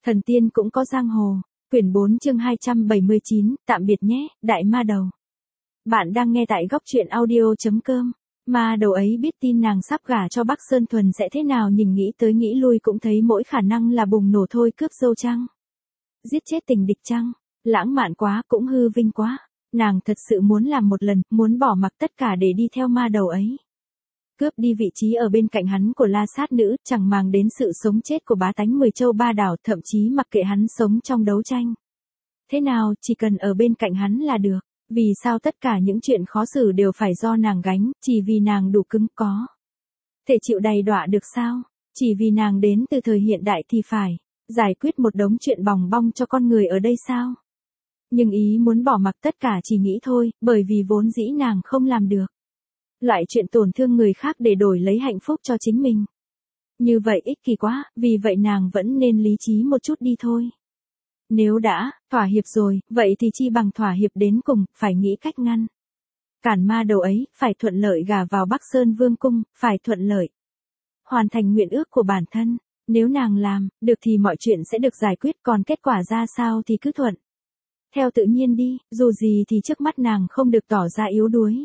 Thần tiên cũng có giang hồ. Quyển 4 chương 279, tạm biệt nhé, đại ma đầu. Bạn đang nghe tại góc truyện audio.com. Ma đầu ấy biết tin nàng sắp gả cho Bắc Sơn Thuần sẽ thế nào, nhìn nghĩ tới nghĩ lui cũng thấy mỗi khả năng là bùng nổ thôi. Cướp dâu chăng? Giết chết tình địch chăng? Lãng mạn quá, cũng hư vinh quá. Nàng thật sự muốn làm một lần, muốn bỏ mặc tất cả để đi theo ma đầu ấy. Cướp đi vị trí ở bên cạnh hắn của La Sát Nữ, chẳng màng đến sự sống chết của bá tánh 10 châu 3 đảo, thậm chí mặc kệ hắn sống trong đấu tranh. Thế nào, chỉ cần ở bên cạnh hắn là được. Vì sao tất cả những chuyện khó xử đều phải do nàng gánh, chỉ vì nàng đủ cứng có thể chịu đầy đọa được sao? Chỉ vì nàng đến từ thời hiện đại thì phải giải quyết một đống chuyện bòng bong cho con người ở đây sao? Nhưng ý muốn bỏ mặc tất cả chỉ nghĩ thôi, bởi vì vốn dĩ nàng không làm được loại chuyện tổn thương người khác để đổi lấy hạnh phúc cho chính mình. Như vậy ích kỷ quá, vì vậy nàng vẫn nên lý trí một chút đi thôi. Nếu đã thỏa hiệp rồi, vậy thì chi bằng thỏa hiệp đến cùng, phải nghĩ cách ngăn cản ma đầu ấy, phải thuận lợi gả vào Bắc Sơn Vương cung, phải thuận lợi hoàn thành nguyện ước của bản thân. Nếu nàng làm được thì mọi chuyện sẽ được giải quyết, còn kết quả ra sao thì cứ thuận theo tự nhiên đi, dù gì thì trước mắt nàng không được tỏ ra yếu đuối.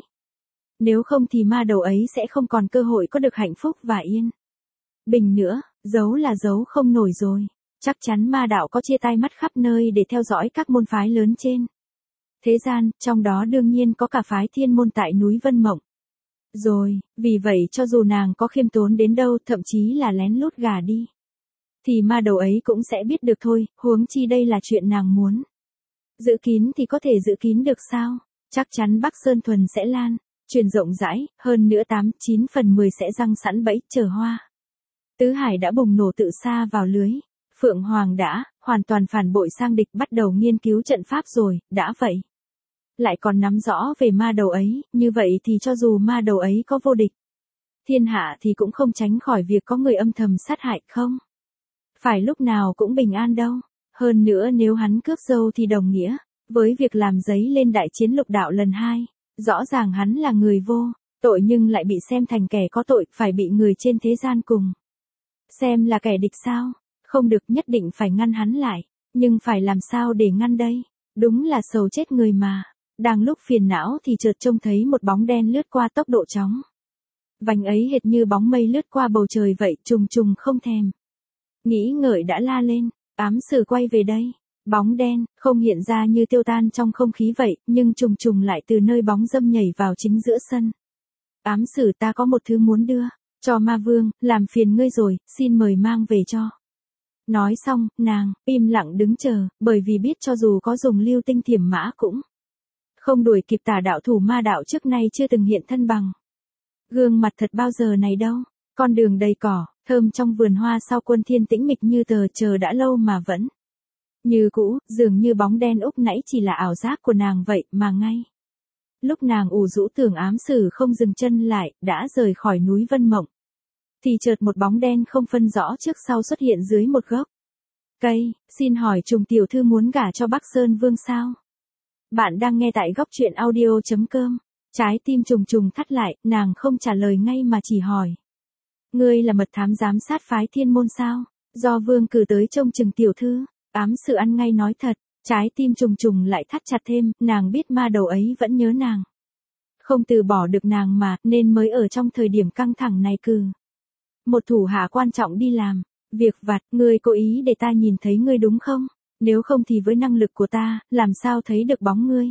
Nếu không thì ma đầu ấy sẽ không còn cơ hội có được hạnh phúc và yên bình nữa, giấu là giấu không nổi rồi. Chắc chắn ma đạo có chia tay mắt khắp nơi để theo dõi các môn phái lớn trên thế gian, trong đó đương nhiên có cả phái Thiên Môn tại núi Vân Mộng. Rồi, vì vậy cho dù nàng có khiêm tốn đến đâu, thậm chí là lén lút gả đi, thì ma đầu ấy cũng sẽ biết được thôi, huống chi đây là chuyện nàng muốn giữ kín thì có thể giữ kín được sao? Chắc chắn Bắc Sơn Thuần sẽ lan truyền rộng rãi, hơn nữa 8-9 phần 10 sẽ răng sẵn bẫy chờ hoa. Tứ Hải đã bùng nổ tự sa vào lưới. Phượng Hoàng đã hoàn toàn phản bội sang địch, bắt đầu nghiên cứu trận pháp rồi, đã vậy lại còn nắm rõ về ma đầu ấy, như vậy thì cho dù ma đầu ấy có vô địch thiên hạ thì cũng không tránh khỏi việc có người âm thầm sát hại, không phải lúc nào cũng bình an đâu. Hơn nữa nếu hắn cướp dâu thì đồng nghĩa với việc làm dấy lên đại chiến lục đạo lần 2. Rõ ràng hắn là người vô tội nhưng lại bị xem thành kẻ có tội, phải bị người trên thế gian cùng xem là kẻ địch sao? Không được, nhất định phải ngăn hắn lại. Nhưng phải làm sao để ngăn đây? Đúng là sầu chết người mà. Đang lúc phiền não thì chợt trông thấy một bóng đen lướt qua tốc độ chóng vành ấy, hệt như bóng mây lướt qua bầu trời vậy, trùng trùng không thèm nghĩ ngợi đã la lên, ám sử quay về đây. Bóng đen không hiện ra như tiêu tan trong không khí vậy, nhưng trùng trùng lại từ nơi bóng dâm nhảy vào chính giữa sân. Ám sử, ta có một thứ muốn đưa cho ma vương, làm phiền ngươi rồi, xin mời mang về cho. Nói xong, nàng im lặng đứng chờ, bởi vì biết cho dù có dùng lưu tinh thiểm mã cũng không đuổi kịp tà đạo thủ ma đạo trước nay chưa từng hiện thân bằng gương mặt thật bao giờ này đâu. Con đường đầy cỏ thơm trong vườn hoa sau quân thiên tĩnh mịch như tờ, chờ đã lâu mà vẫn như cũ, dường như bóng đen úc nãy chỉ là ảo giác của nàng vậy, mà ngay lúc nàng ủ rũ tưởng ám sử không dừng chân lại, đã rời khỏi núi Vân Mộng, thì chợt một bóng đen không phân rõ trước sau xuất hiện dưới một gốc cây. Xin hỏi Trùng tiểu thư muốn gả cho Bắc Sơn Vương sao? Bạn đang nghe tại góc truyện audio.com. Trái tim Trùng Trùng thắt lại, nàng không trả lời ngay mà chỉ hỏi. Ngươi là mật thám giám sát phái Thiên Môn sao? Do vương cử tới trông chừng tiểu thư. Ám sử ăn ngay nói thật. Trái tim Trùng Trùng lại thắt chặt thêm, nàng biết ma đầu ấy vẫn nhớ nàng, không từ bỏ được nàng mà, nên mới ở trong thời điểm căng thẳng này cử một thủ hạ quan trọng đi làm việc vặt. Ngươi cố ý để ta nhìn thấy ngươi đúng không? Nếu không thì với năng lực của ta, làm sao thấy được bóng ngươi?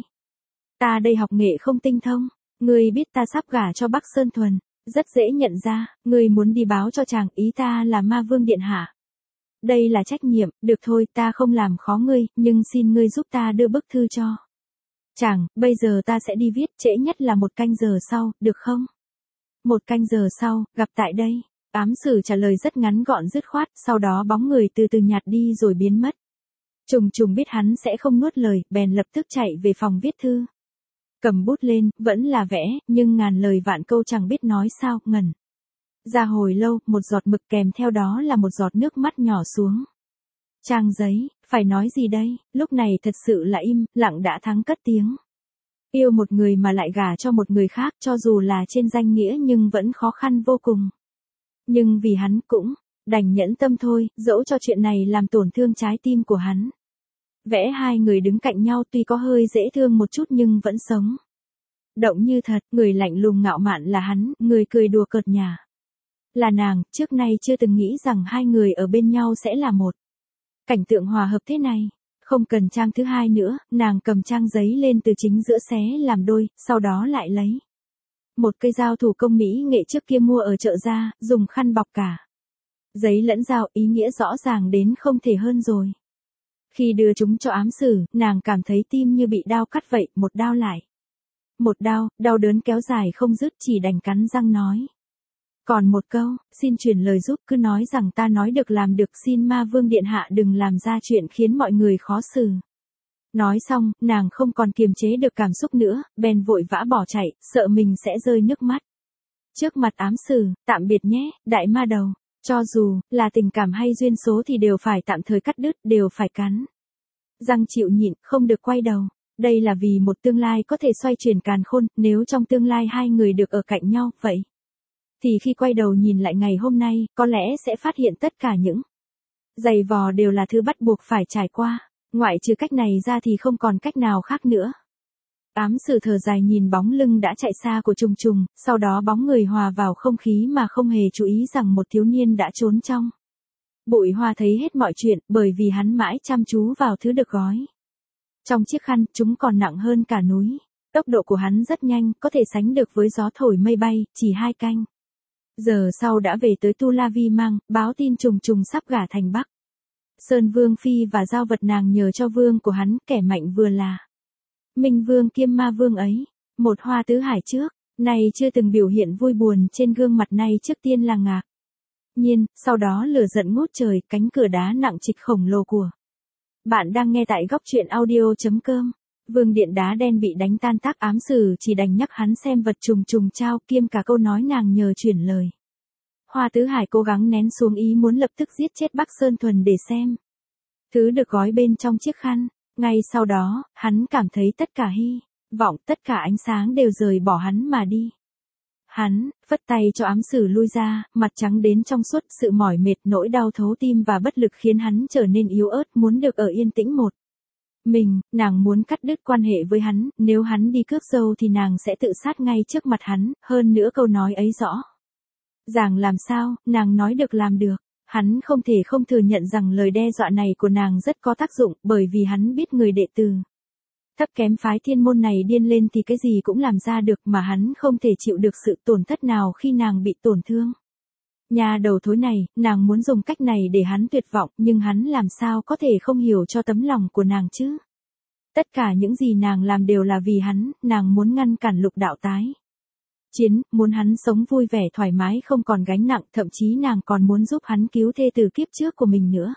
Ta đây học nghệ không tinh thông. Ngươi biết ta sắp gả cho Bắc Sơn Thuần, rất dễ nhận ra. Ngươi muốn đi báo cho chàng, ý ta là ma vương điện hạ. Đây là trách nhiệm, được thôi, ta không làm khó ngươi, nhưng xin ngươi giúp ta đưa bức thư cho chàng. Bây giờ ta sẽ đi viết, trễ nhất là 1 canh giờ sau, được không? 1 canh giờ sau, gặp tại đây. Ám sử trả lời rất ngắn gọn dứt khoát, sau đó bóng người từ từ nhạt đi rồi biến mất. Trùng Trùng biết hắn sẽ không nuốt lời, bèn lập tức chạy về phòng viết thư. Cầm bút lên, vẫn là vẽ, nhưng ngàn lời vạn câu chẳng biết nói sao, ngẩn ra hồi lâu, một giọt mực kèm theo đó là một giọt nước mắt nhỏ xuống trang giấy. Phải nói gì đây? Lúc này thật sự là im lặng đã thắng cất tiếng. Yêu một người mà lại gả cho một người khác, cho dù là trên danh nghĩa nhưng vẫn khó khăn vô cùng. Nhưng vì hắn cũng Đành nhẫn tâm thôi, dẫu cho chuyện này làm tổn thương trái tim của hắn. Vẽ hai người đứng cạnh nhau tuy có hơi dễ thương một chút nhưng vẫn sống động như thật, người lạnh lùng ngạo mạn là hắn, người cười đùa cợt nhả là nàng, trước nay chưa từng nghĩ rằng hai người ở bên nhau sẽ là một cảnh tượng hòa hợp thế này. Không cần trang thứ hai nữa, nàng cầm trang giấy lên từ chính giữa xé làm đôi, sau đó lại lấy một cây dao thủ công mỹ nghệ trước kia mua ở chợ ra, dùng khăn bọc cả giấy lẫn dao, ý nghĩa rõ ràng đến không thể hơn rồi. Khi đưa chúng cho ám sử, nàng cảm thấy tim như bị đao cắt vậy, một đao lại một đao, đau đớn kéo dài không dứt, chỉ đành cắn răng nói. Còn một câu, xin truyền lời giúp, cứ nói rằng ta nói được làm được, xin ma vương điện hạ đừng làm ra chuyện khiến mọi người khó xử. Nói xong, nàng không còn kiềm chế được cảm xúc nữa, bèn vội vã bỏ chạy, sợ mình sẽ rơi nước mắt. Trước mặt ám sử, tạm biệt nhé, đại ma đầu. Cho dù là tình cảm hay duyên số thì đều phải tạm thời cắt đứt, đều phải cắn răng chịu nhịn, không được quay đầu. Đây là vì một tương lai có thể xoay chuyển càn khôn, nếu trong tương lai hai người được ở cạnh nhau, vậy thì khi quay đầu nhìn lại ngày hôm nay, có lẽ sẽ phát hiện tất cả những giày vò đều là thứ bắt buộc phải trải qua. Ngoại trừ cách này ra thì không còn cách nào khác nữa. Ám sử thở dài nhìn bóng lưng đã chạy xa của Trùng Trùng, sau đó bóng người hòa vào không khí mà không hề chú ý rằng một thiếu niên đã trốn trong bụi hoa thấy hết mọi chuyện, bởi vì hắn mãi chăm chú vào thứ được gói trong chiếc khăn, chúng còn nặng hơn cả núi. Tốc độ của hắn rất nhanh, có thể sánh được với gió thổi mây bay, chỉ 2 canh giờ sau đã về tới Tu La Vi Mang, báo tin Trùng Trùng sắp gả thành Bắc Sơn Vương phi và giao vật nàng nhờ cho vương của hắn, kẻ mạnh vừa là Minh Vương kiêm Ma Vương ấy. Một Hoa tứ hải trước, nay chưa từng biểu hiện vui buồn trên gương mặt, này trước tiên là ngạc nhiên, sau đó lửa giận ngút trời, cánh cửa đá nặng trịch khổng lồ của. Bạn đang nghe tại góc truyện audio.com. Vương điện đá đen bị đánh tan tác, ám sử chỉ đành nhắc hắn xem vật Trùng Trùng trao, kiêm cả câu nói nàng nhờ chuyển lời. Hoa tứ hải cố gắng nén xuống ý muốn lập tức giết chết Bắc Sơn Thuần để xem thứ được gói bên trong chiếc khăn. Ngay sau đó, hắn cảm thấy tất cả hy vọng, tất cả ánh sáng đều rời bỏ hắn mà đi. Hắn phất tay cho ám sử lui ra, mặt trắng đến trong suốt, sự mỏi mệt, nỗi đau thấu tim và bất lực khiến hắn trở nên yếu ớt, muốn được ở yên tĩnh một mình. Nàng muốn cắt đứt quan hệ với hắn, nếu hắn đi cướp dâu thì nàng sẽ tự sát ngay trước mặt hắn, hơn nữa câu nói ấy rõ ràng làm sao, nàng nói được làm được. Hắn không thể không thừa nhận rằng lời đe dọa này của nàng rất có tác dụng, bởi vì hắn biết người đệ tử thấp kém phái thiên môn này điên lên thì cái gì cũng làm ra được, mà hắn không thể chịu được sự tổn thất nào khi nàng bị tổn thương. Nhà đầu thối này, nàng muốn dùng cách này để hắn tuyệt vọng, nhưng hắn làm sao có thể không hiểu cho tấm lòng của nàng chứ. Tất cả những gì nàng làm đều là vì hắn, nàng muốn ngăn cản Lục đạo tái chiến, muốn hắn sống vui vẻ thoải mái không còn gánh nặng, thậm chí nàng còn muốn giúp hắn cứu thê từ kiếp trước của mình nữa.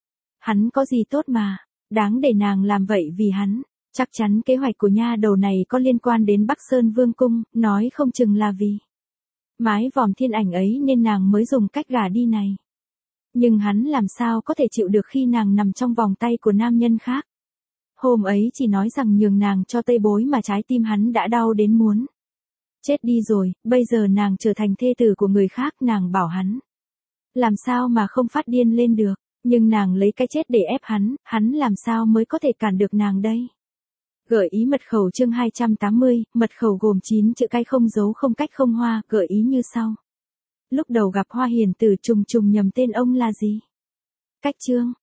Hắn có gì tốt mà đáng để nàng làm vậy vì hắn. Chắc chắn kế hoạch của nha đầu này có liên quan đến Bắc Sơn Vương cung, nói không chừng là vì mái vòm thiên ảnh ấy nên nàng mới dùng cách gả đi này. Nhưng hắn làm sao có thể chịu được khi nàng nằm trong vòng tay của nam nhân khác. Hôm ấy chỉ nói rằng nhường nàng cho Tây Bối mà trái tim hắn đã đau đến muốn chết đi rồi, bây giờ nàng trở thành thê tử của người khác, nàng bảo hắn làm sao mà không phát điên lên được, nhưng nàng lấy cái chết để ép hắn làm sao mới có thể cản được nàng đây. Gợi ý mật khẩu chương 280, mật khẩu gồm 9 chữ cái không dấu không cách không hoa, gợi ý như sau. Lúc đầu gặp Hoa Hiền Tử Trùng Trùng nhầm tên ông là gì? Cách chương